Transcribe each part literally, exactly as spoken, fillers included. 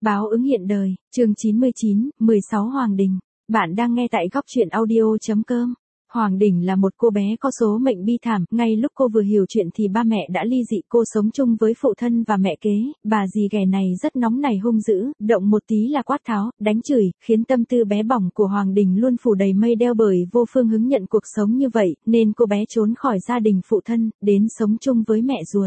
Báo ứng hiện đời, chương chín mươi chín, mười sáu Hoàng Đình. Bạn đang nghe tại góc truyện audio.com. Hoàng Đình là một cô bé có số mệnh bi thảm, ngay lúc cô vừa hiểu chuyện thì ba mẹ đã ly dị, cô sống chung với phụ thân và mẹ kế, bà dì ghẻ này rất nóng nảy hung dữ, động một tí là quát tháo, đánh chửi, khiến tâm tư bé bỏng của Hoàng Đình luôn phủ đầy mây đeo bởi vô phương hứng nhận cuộc sống như vậy, nên cô bé trốn khỏi gia đình phụ thân, đến sống chung với mẹ ruột.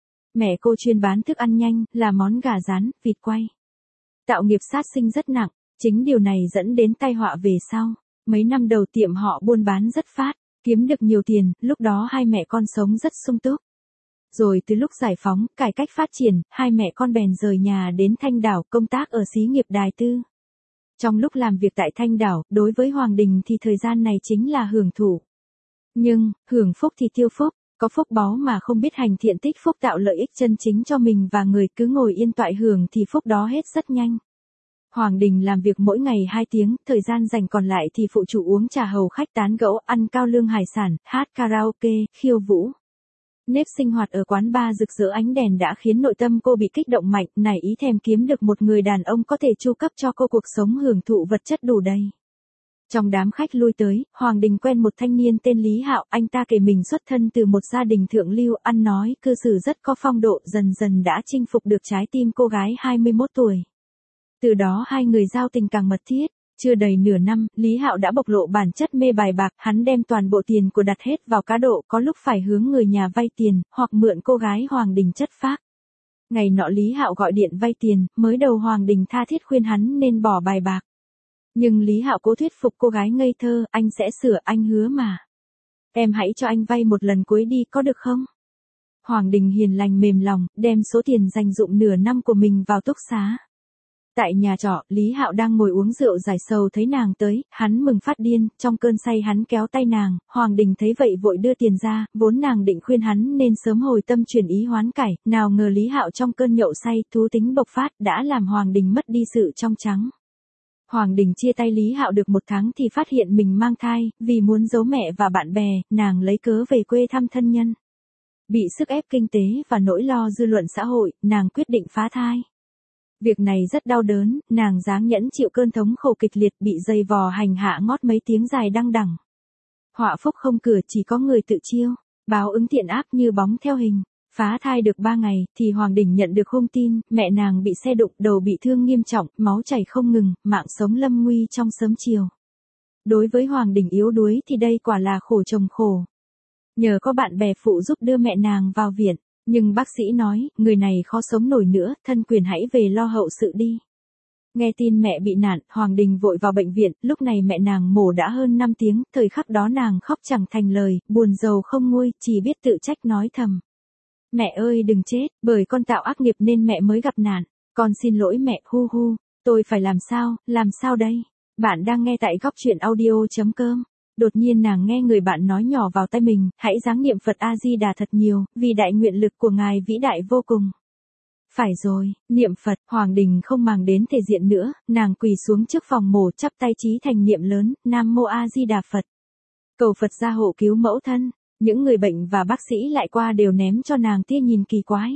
Mẹ cô chuyên bán thức ăn nhanh, là món gà rán, vịt quay. Tạo nghiệp sát sinh rất nặng, chính điều này dẫn đến tai họa về sau. Mấy năm đầu tiệm họ buôn bán rất phát, kiếm được nhiều tiền, lúc đó hai mẹ con sống rất sung túc. Rồi từ lúc giải phóng, cải cách phát triển, hai mẹ con bèn rời nhà đến Thanh Đảo công tác ở xí nghiệp Đài Tư. Trong lúc làm việc tại Thanh Đảo, đối với Hoàng Đình thì thời gian này chính là hưởng thụ. Nhưng, hưởng phúc thì tiêu phúc, có phúc báu mà không biết hành thiện tích phúc tạo lợi ích chân chính cho mình và người, cứ ngồi yên toại hưởng thì phúc đó hết rất nhanh. Hoàng Đình làm việc mỗi ngày hai tiếng, thời gian dành còn lại thì phụ chủ uống trà hầu khách tán gẫu, ăn cao lương hải sản, hát karaoke, khiêu vũ. Nếp sinh hoạt ở quán bar rực rỡ ánh đèn đã khiến nội tâm cô bị kích động mạnh, nảy ý thèm kiếm được một người đàn ông có thể chu cấp cho cô cuộc sống hưởng thụ vật chất đủ đầy. Trong đám khách lui tới, Hoàng Đình quen một thanh niên tên Lý Hạo, anh ta kể mình xuất thân từ một gia đình thượng lưu, ăn nói, cư xử rất có phong độ, dần dần đã chinh phục được trái tim cô gái hai mươi mốt tuổi. Từ đó hai người giao tình càng mật thiết, chưa đầy nửa năm, Lý Hạo đã bộc lộ bản chất mê bài bạc, hắn đem toàn bộ tiền của đặt hết vào cá độ, có lúc phải hướng người nhà vay tiền, hoặc mượn cô gái Hoàng Đình chất phác. Ngày nọ Lý Hạo gọi điện vay tiền, mới đầu Hoàng Đình tha thiết khuyên hắn nên bỏ bài bạc. Nhưng Lý Hạo cố thuyết phục cô gái ngây thơ, anh sẽ sửa, anh hứa mà. Em hãy cho anh vay một lần cuối đi, có được không? Hoàng Đình hiền lành mềm lòng, đem số tiền dành dụm nửa năm của mình vào túc xá. Tại nhà trọ, Lý Hạo đang ngồi uống rượu giải sầu thấy nàng tới, hắn mừng phát điên, trong cơn say hắn kéo tay nàng, Hoàng Đình thấy vậy vội đưa tiền ra, vốn nàng định khuyên hắn nên sớm hồi tâm chuyển ý hoán cải, nào ngờ Lý Hạo trong cơn nhậu say, thú tính bộc phát, đã làm Hoàng Đình mất đi sự trong trắng. Hoàng Đình chia tay Lý Hạo được một tháng thì phát hiện mình mang thai, vì muốn giấu mẹ và bạn bè, nàng lấy cớ về quê thăm thân nhân. Bị sức ép kinh tế và nỗi lo dư luận xã hội, nàng quyết định phá thai. Việc này rất đau đớn, nàng dáng nhẫn chịu cơn thống khổ kịch liệt, bị dày vò hành hạ ngót mấy tiếng dài đăng đẳng. Họa phúc không cửa, chỉ có người tự chiêu, báo ứng thiện ác như bóng theo hình. Phá thai được ba ngày, thì Hoàng Đình nhận được hung tin, mẹ nàng bị xe đụng, đầu bị thương nghiêm trọng, máu chảy không ngừng, mạng sống lâm nguy trong sớm chiều. Đối với Hoàng Đình yếu đuối thì đây quả là khổ chồng khổ. Nhờ có bạn bè phụ giúp đưa mẹ nàng vào viện. Nhưng bác sĩ nói, người này khó sống nổi nữa, thân quyền hãy về lo hậu sự đi. Nghe tin mẹ bị nạn, Hoàng Đình vội vào bệnh viện, lúc này mẹ nàng mổ đã hơn năm tiếng, thời khắc đó nàng khóc chẳng thành lời, buồn rầu không nguôi, chỉ biết tự trách nói thầm. Mẹ ơi đừng chết, bởi con tạo ác nghiệp nên mẹ mới gặp nạn, con xin lỗi mẹ, hu hu, tôi phải làm sao, làm sao đây? Bạn đang nghe tại góc truyện audio.com. Đột nhiên nàng nghe người bạn nói nhỏ vào tai mình, hãy giáng niệm Phật A-di-đà thật nhiều, vì đại nguyện lực của ngài vĩ đại vô cùng. Phải rồi, niệm Phật, Hoàng Đình không màng đến thể diện nữa, nàng quỳ xuống trước phòng mổ chắp tay chí thành niệm lớn, Nam Mô A-di-đà Phật. Cầu Phật gia hộ cứu mẫu thân, những người bệnh và bác sĩ lại qua đều ném cho nàng tia nhìn kỳ quái.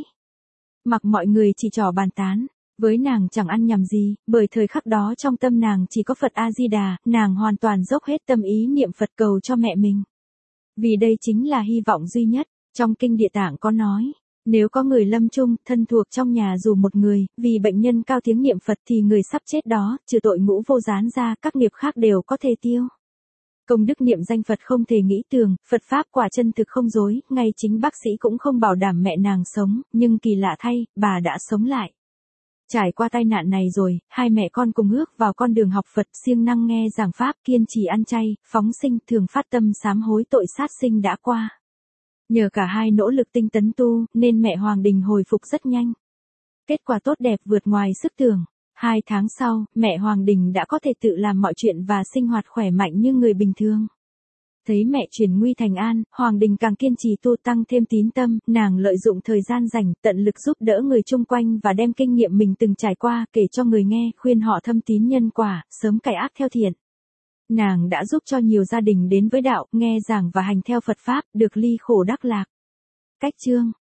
Mặc mọi người chỉ trỏ bàn tán. Với nàng chẳng ăn nhầm gì, bởi thời khắc đó trong tâm nàng chỉ có Phật A-di-đà, nàng hoàn toàn dốc hết tâm ý niệm Phật cầu cho mẹ mình. Vì đây chính là hy vọng duy nhất, trong kinh Địa Tạng có nói, nếu có người lâm chung, thân thuộc trong nhà dù một người, vì bệnh nhân cao tiếng niệm Phật thì người sắp chết đó, trừ tội ngũ vô gián ra, các nghiệp khác đều có thể tiêu. Công đức niệm danh Phật không thể nghĩ tường, Phật Pháp quả chân thực không dối, ngay chính bác sĩ cũng không bảo đảm mẹ nàng sống, nhưng kỳ lạ thay, bà đã sống lại. Trải qua tai nạn này rồi, hai mẹ con cùng ước vào con đường học Phật, siêng năng nghe giảng Pháp, kiên trì ăn chay, phóng sinh, thường phát tâm sám hối tội sát sinh đã qua. Nhờ cả hai nỗ lực tinh tấn tu, nên mẹ Hoàng Đình hồi phục rất nhanh. Kết quả tốt đẹp vượt ngoài sức tưởng. Hai tháng sau, mẹ Hoàng Đình đã có thể tự làm mọi chuyện và sinh hoạt khỏe mạnh như người bình thường. Thấy mẹ chuyển nguy thành an, Hoàng Đình càng kiên trì tu tăng thêm tín tâm, nàng lợi dụng thời gian rảnh, tận lực giúp đỡ người chung quanh và đem kinh nghiệm mình từng trải qua, kể cho người nghe, khuyên họ thâm tín nhân quả, sớm cải ác theo thiện. Nàng đã giúp cho nhiều gia đình đến với đạo, nghe giảng và hành theo Phật Pháp, được ly khổ đắc lạc. Cách chương